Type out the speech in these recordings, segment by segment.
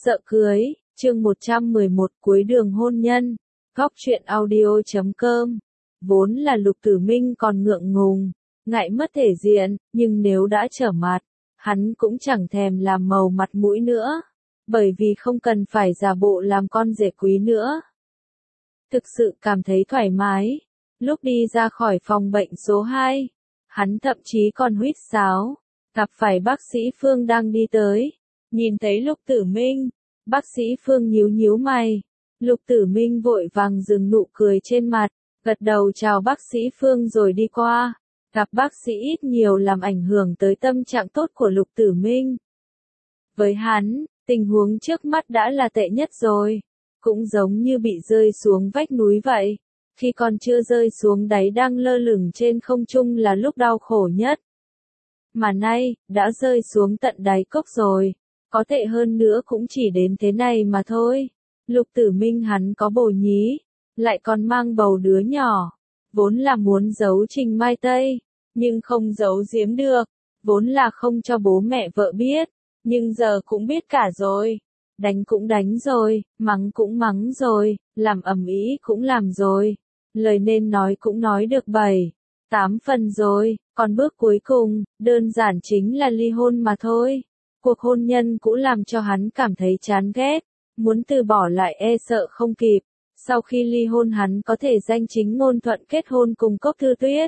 Sợ cưới, chương 111 cuối đường hôn nhân, góc truyện audio.com. Vốn là Lục Tử Minh còn ngượng ngùng, ngại mất thể diện, nhưng nếu đã trở mặt, hắn cũng chẳng thèm làm màu mặt mũi nữa, bởi vì không cần phải giả bộ làm con rể quý nữa. Thực sự cảm thấy thoải mái, lúc đi ra khỏi phòng bệnh số 2, hắn thậm chí còn huýt sáo, gặp phải bác sĩ Phương đang đi tới. Nhìn thấy Lục Tử Minh, bác sĩ Phương nhíu nhíu mày. Lục Tử Minh vội vàng dừng nụ cười trên mặt, gật đầu chào bác sĩ Phương rồi đi qua. Gặp bác sĩ ít nhiều làm ảnh hưởng tới tâm trạng tốt của Lục Tử Minh. Với hắn, tình huống trước mắt đã là tệ nhất rồi, cũng giống như bị rơi xuống vách núi vậy. Khi còn chưa rơi xuống đáy đang lơ lửng trên không trung là lúc đau khổ nhất. Mà nay, đã rơi xuống tận đáy cốc rồi. Có tệ hơn nữa cũng chỉ đến thế này mà thôi. Lục Tử Minh hắn có bồ nhí, lại còn mang bầu đứa nhỏ. Vốn là muốn giấu Trình Mai Tây, nhưng không giấu giếm được. Vốn là không cho bố mẹ vợ biết, nhưng giờ cũng biết cả rồi. Đánh cũng đánh rồi, mắng cũng mắng rồi, làm ầm ĩ cũng làm rồi. Lời nên nói cũng nói được 7, 8 phần rồi, còn bước cuối cùng, đơn giản chính là ly hôn mà thôi. Cuộc hôn nhân cũ làm cho hắn cảm thấy chán ghét, muốn từ bỏ lại e sợ không kịp. Sau khi ly hôn hắn có thể danh chính ngôn thuận kết hôn cùng Cốc Thư Tuyết.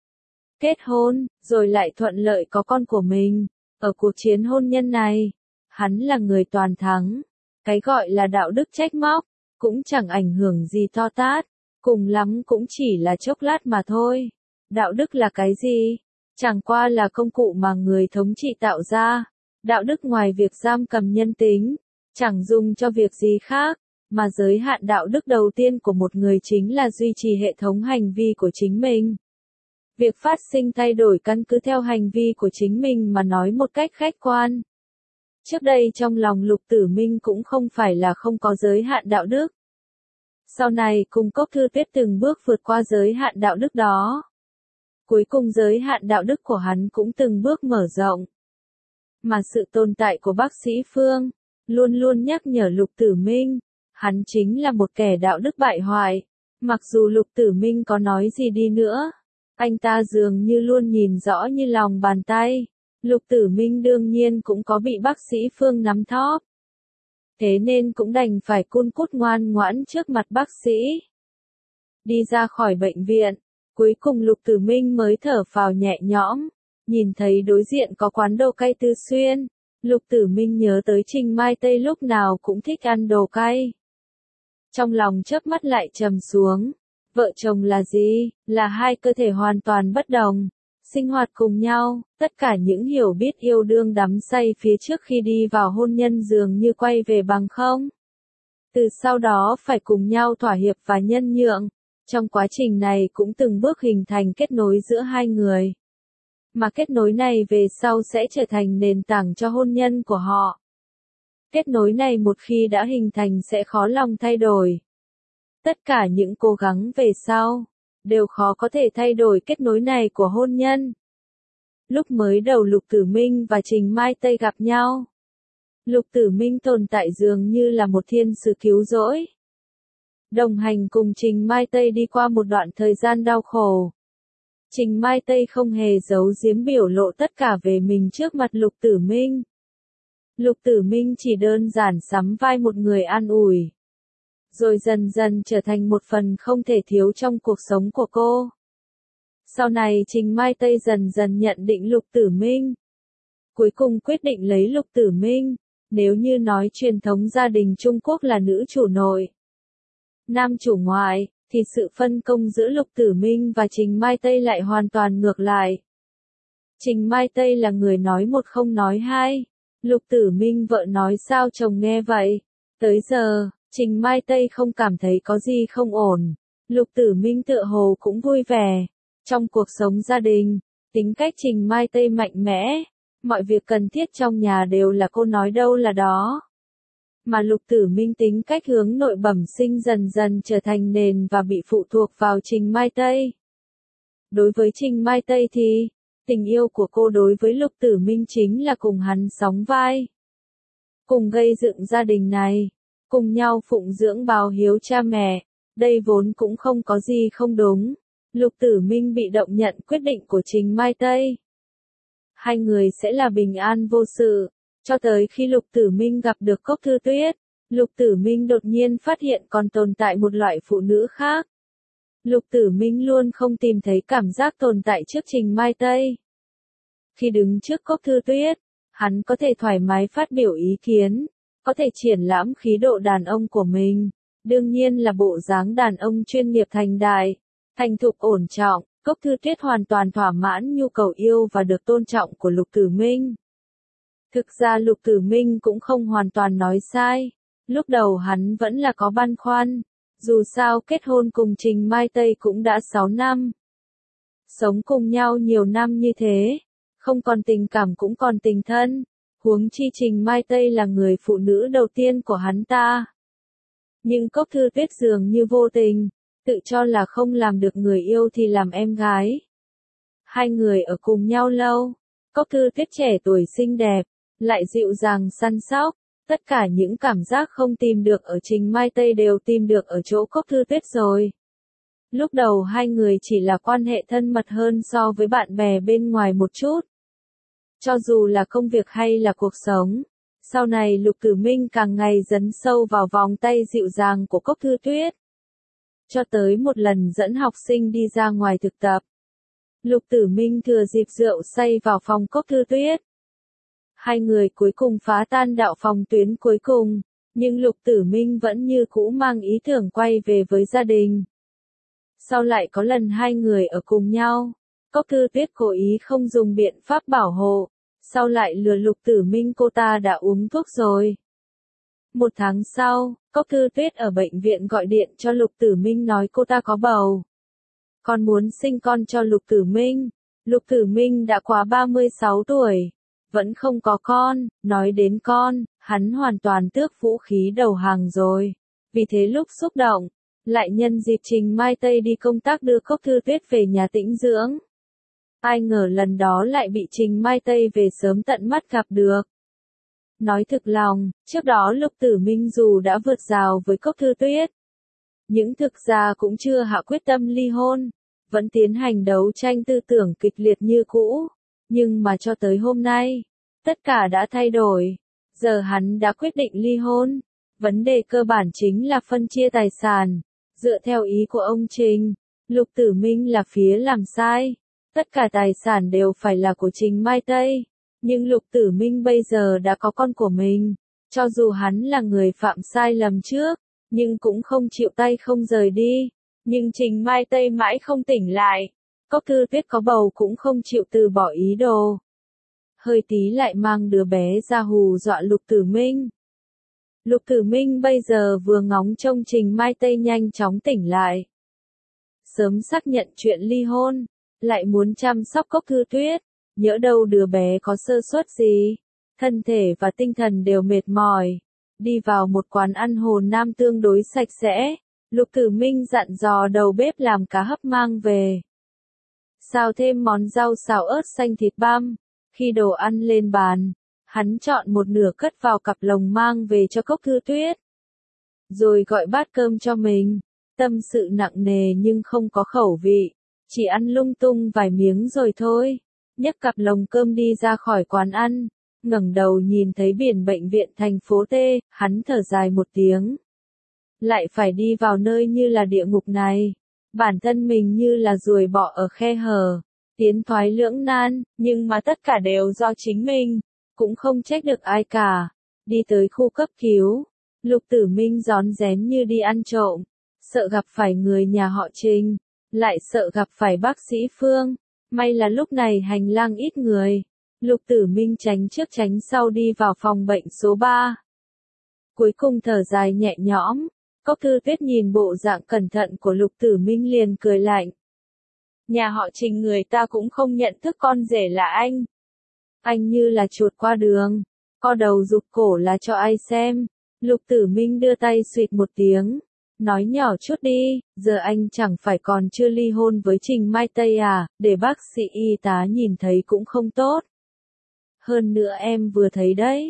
Kết hôn, rồi lại thuận lợi có con của mình. Ở cuộc chiến hôn nhân này, hắn là người toàn thắng. Cái gọi là đạo đức trách móc, cũng chẳng ảnh hưởng gì to tát. Cùng lắm cũng chỉ là chốc lát mà thôi. Đạo đức là cái gì? Chẳng qua là công cụ mà người thống trị tạo ra. Đạo đức ngoài việc giam cầm nhân tính, chẳng dùng cho việc gì khác, mà giới hạn đạo đức đầu tiên của một người chính là duy trì hệ thống hành vi của chính mình. Việc phát sinh thay đổi căn cứ theo hành vi của chính mình mà nói một cách khách quan. Trước đây trong lòng Lục Tử Minh cũng không phải là không có giới hạn đạo đức. Sau này cùng Cốc Thư Tuyết từng bước vượt qua giới hạn đạo đức đó. Cuối cùng giới hạn đạo đức của hắn cũng từng bước mở rộng. Mà sự tồn tại của bác sĩ Phương, luôn luôn nhắc nhở Lục Tử Minh, hắn chính là một kẻ đạo đức bại hoại. Mặc dù Lục Tử Minh có nói gì đi nữa, anh ta dường như luôn nhìn rõ như lòng bàn tay. Lục Tử Minh đương nhiên cũng có bị bác sĩ Phương nắm thóp. Thế nên cũng đành phải cun cút ngoan ngoãn trước mặt bác sĩ. Đi ra khỏi bệnh viện, cuối cùng Lục Tử Minh mới thở phào nhẹ nhõm. Nhìn thấy đối diện có quán đồ cay Tư Xuyên, Lục Tử Minh nhớ tới Trình Mai Tây lúc nào cũng thích ăn đồ cay. Trong lòng chớp mắt lại trầm xuống. Vợ chồng là gì? Là hai cơ thể hoàn toàn bất đồng. Sinh hoạt cùng nhau, tất cả những hiểu biết yêu đương đắm say phía trước khi đi vào hôn nhân dường như quay về bằng không. Từ sau đó phải cùng nhau thỏa hiệp và nhân nhượng. Trong quá trình này cũng từng bước hình thành kết nối giữa hai người. Mà kết nối này về sau sẽ trở thành nền tảng cho hôn nhân của họ. Kết nối này một khi đã hình thành sẽ khó lòng thay đổi. Tất cả những cố gắng về sau, đều khó có thể thay đổi kết nối này của hôn nhân. Lúc mới đầu Lục Tử Minh và Trình Mai Tây gặp nhau, Lục Tử Minh tồn tại dường như là một thiên使cứu rỗi. Đồng hành cùng Trình Mai Tây đi qua một đoạn thời gian đau khổ. Trình Mai Tây không hề giấu giếm biểu lộ tất cả về mình trước mặt Lục Tử Minh. Lục Tử Minh chỉ đơn giản sắm vai một người an ủi. Rồi dần dần trở thành một phần không thể thiếu trong cuộc sống của cô. Sau này Trình Mai Tây dần dần nhận định Lục Tử Minh. Cuối cùng quyết định lấy Lục Tử Minh. Nếu như nói truyền thống gia đình Trung Quốc là nữ chủ nội, nam chủ ngoại, thì sự phân công giữa Lục Tử Minh và Trình Mai Tây lại hoàn toàn ngược lại. Trình Mai Tây là người nói một không nói hai. Lục Tử Minh vợ nói sao chồng nghe vậy. Tới giờ, Trình Mai Tây không cảm thấy có gì không ổn. Lục Tử Minh tựa hồ cũng vui vẻ. Trong cuộc sống gia đình, tính cách Trình Mai Tây mạnh mẽ. Mọi việc cần thiết trong nhà đều là cô nói đâu là đó. Mà Lục Tử Minh tính cách hướng nội bẩm sinh dần dần trở thành nền và bị phụ thuộc vào Trình Mai Tây. Đối với Trình Mai Tây thì, tình yêu của cô đối với Lục Tử Minh chính là cùng hắn sóng vai. cùng gây dựng gia đình này, cùng nhau phụng dưỡng báo hiếu cha mẹ, đây vốn cũng không có gì không đúng. Lục Tử Minh bị động nhận quyết định của Trình Mai Tây. Hai người sẽ là bình an vô sự, cho tới khi Lục Tử Minh gặp được Cốc Thư Tuyết, Lục Tử Minh đột nhiên phát hiện còn tồn tại một loại phụ nữ khác. Lục Tử Minh luôn không tìm thấy cảm giác tồn tại trước Trình Mai Tây. Khi đứng trước Cốc Thư Tuyết, hắn có thể thoải mái phát biểu ý kiến, có thể triển lãm khí độ đàn ông của mình, đương nhiên là bộ dáng đàn ông chuyên nghiệp thành đại, thành thục ổn trọng. Cốc Thư Tuyết hoàn toàn thỏa mãn nhu cầu yêu và được tôn trọng của Lục Tử Minh. Thực ra Lục Tử Minh cũng không hoàn toàn nói sai. Lúc đầu hắn vẫn là có băn khoăn. Dù sao kết hôn cùng Trình Mai Tây cũng đã 6 năm. Sống cùng nhau nhiều năm như thế. Không còn tình cảm cũng còn tình thân. Huống chi Trình Mai Tây là người phụ nữ đầu tiên của hắn ta. Nhưng Cốc Thư Tuyết dường như vô tình. Tự cho là không làm được người yêu thì làm em gái. Hai người ở cùng nhau lâu. Cốc Thư Tuyết trẻ tuổi xinh đẹp, lại dịu dàng săn sóc. Tất cả những cảm giác không tìm được ở Trình Mai Tây đều tìm được ở chỗ Cốc Thư Tuyết rồi. Lúc đầu hai người chỉ là quan hệ thân mật hơn so với bạn bè bên ngoài một chút. Cho dù là công việc hay là cuộc sống. Sau này Lục Tử Minh càng ngày dấn sâu vào vòng tay dịu dàng của Cốc Thư Tuyết. Cho tới một lần dẫn học sinh đi ra ngoài thực tập. Lục Tử Minh thừa dịp rượu say vào phòng Cốc Thư Tuyết. Hai người cuối cùng phá tan đạo phòng tuyến cuối cùng, nhưng Lục Tử Minh vẫn như cũ mang ý tưởng quay về với gia đình. Sau lại có lần hai người ở cùng nhau, Cốc Thư Tuyết cố ý không dùng biện pháp bảo hộ, sau lại lừa Lục Tử Minh cô ta đã uống thuốc rồi. Một tháng sau, Cốc Thư Tuyết ở bệnh viện gọi điện cho Lục Tử Minh nói cô ta có bầu. Còn muốn sinh con cho Lục Tử Minh. Lục Tử Minh đã quá 36 tuổi. Vẫn không có con, nói đến con, hắn hoàn toàn tước vũ khí đầu hàng rồi. Vì thế lúc xúc động, lại nhân dịp Trình Mai Tây đi công tác đưa Cốc Thư Tuyết về nhà tĩnh dưỡng. Ai ngờ lần đó lại bị Trình Mai Tây về sớm tận mắt gặp được. Nói thực lòng, trước đó Lục Tử Minh dù đã vượt rào với Cốc Thư Tuyết, nhưng thực ra cũng chưa hạ quyết tâm ly hôn, vẫn tiến hành đấu tranh tư tưởng kịch liệt như cũ. Nhưng mà cho tới hôm nay, tất cả đã thay đổi. Giờ hắn đã quyết định ly hôn. Vấn đề cơ bản chính là phân chia tài sản. Dựa theo ý của ông Trình, Lục Tử Minh là phía làm sai. Tất cả tài sản đều phải là của Trình Mai Tây. Nhưng Lục Tử Minh bây giờ đã có con của mình. Cho dù hắn là người phạm sai lầm trước, nhưng cũng không chịu tay không rời đi. Nhưng Trình Mai Tây mãi không tỉnh lại. Cốc Thư Tuyết có bầu cũng không chịu từ bỏ ý đồ. Hơi tí lại mang đứa bé ra hù dọa Lục Tử Minh. Lục Tử Minh bây giờ vừa ngóng trông Trình Mai Tây nhanh chóng tỉnh lại. Sớm xác nhận chuyện ly hôn, lại muốn chăm sóc Cốc Thư Tuyết, nhỡ đâu đứa bé có sơ suất gì. Thân thể và tinh thần đều mệt mỏi. Đi vào một quán ăn Hồ Nam tương đối sạch sẽ, Lục Tử Minh dặn dò đầu bếp làm cá hấp mang về. Xào thêm món rau xào ớt xanh thịt băm. Khi đồ ăn lên bàn, hắn chọn một nửa cất vào cặp lồng mang về cho Cốc Thư Tuyết. Rồi gọi bát cơm cho mình. Tâm sự nặng nề nhưng không có khẩu vị. Chỉ ăn lung tung vài miếng rồi thôi. Nhấc cặp lồng cơm đi ra khỏi quán ăn. Ngẩng đầu nhìn thấy biển bệnh viện thành phố T, hắn thở dài một tiếng. Lại phải đi vào nơi như là địa ngục này. Bản thân mình như là ruồi bọ ở khe hở. Tiến thoái lưỡng nan, nhưng mà tất cả đều do chính mình. Cũng không trách được ai cả. Đi tới khu cấp cứu. Lục Tử Minh rón rén như đi ăn trộm. Sợ gặp phải người nhà họ Trình. Lại sợ gặp phải bác sĩ Phương. May là lúc này hành lang ít người. Lục Tử Minh tránh trước tránh sau đi vào phòng bệnh số 3. Cuối cùng thở dài nhẹ nhõm. Cốc Thư Tuyết nhìn bộ dạng cẩn thận của Lục Tử Minh liền cười lạnh. Nhà họ Trình người ta cũng không nhận thức con rể là anh. Anh như là chuột qua đường. Co đầu rụt cổ là cho ai xem. Lục Tử Minh đưa tay xuyệt một tiếng. Nói nhỏ chút đi, giờ anh chẳng phải còn chưa ly hôn với Trình Mai Tây à, để bác sĩ y tá nhìn thấy cũng không tốt. Hơn nữa em vừa thấy đấy.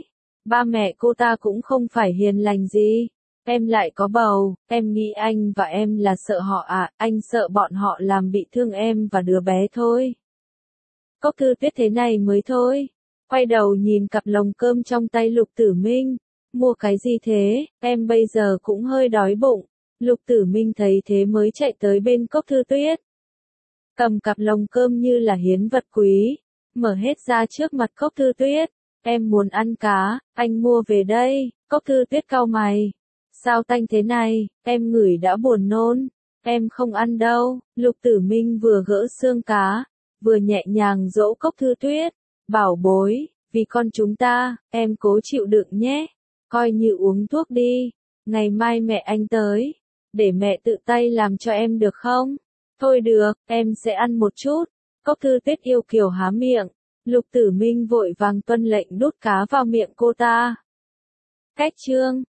Ba mẹ cô ta cũng không phải hiền lành gì. Em lại có bầu, em nghĩ anh và em là sợ họ à, anh sợ bọn họ làm bị thương em và đứa bé thôi. Cốc Thư Tuyết thế này mới thôi. Quay đầu nhìn cặp lồng cơm trong tay Lục Tử Minh. Mua cái gì thế, em bây giờ cũng hơi đói bụng. Lục Tử Minh thấy thế mới chạy tới bên Cốc Thư Tuyết. Cầm cặp lồng cơm như là hiến vật quý. Mở hết ra trước mặt Cốc Thư Tuyết. Em muốn ăn cá, anh mua về đây. Cốc Thư Tuyết cau mày. Sao tanh thế này, em ngửi đã buồn nôn. Em không ăn đâu. Lục Tử Minh vừa gỡ xương cá, vừa nhẹ nhàng dỗ Cốc Thư Tuyết. Bảo bối, vì con chúng ta, em cố chịu đựng nhé. Coi như uống thuốc đi. Ngày mai mẹ anh tới, để mẹ tự tay làm cho em được không? Thôi được, em sẽ ăn một chút. Cốc Thư Tuyết yêu kiều há miệng. Lục Tử Minh vội vàng tuân lệnh đút cá vào miệng cô ta. Cách chương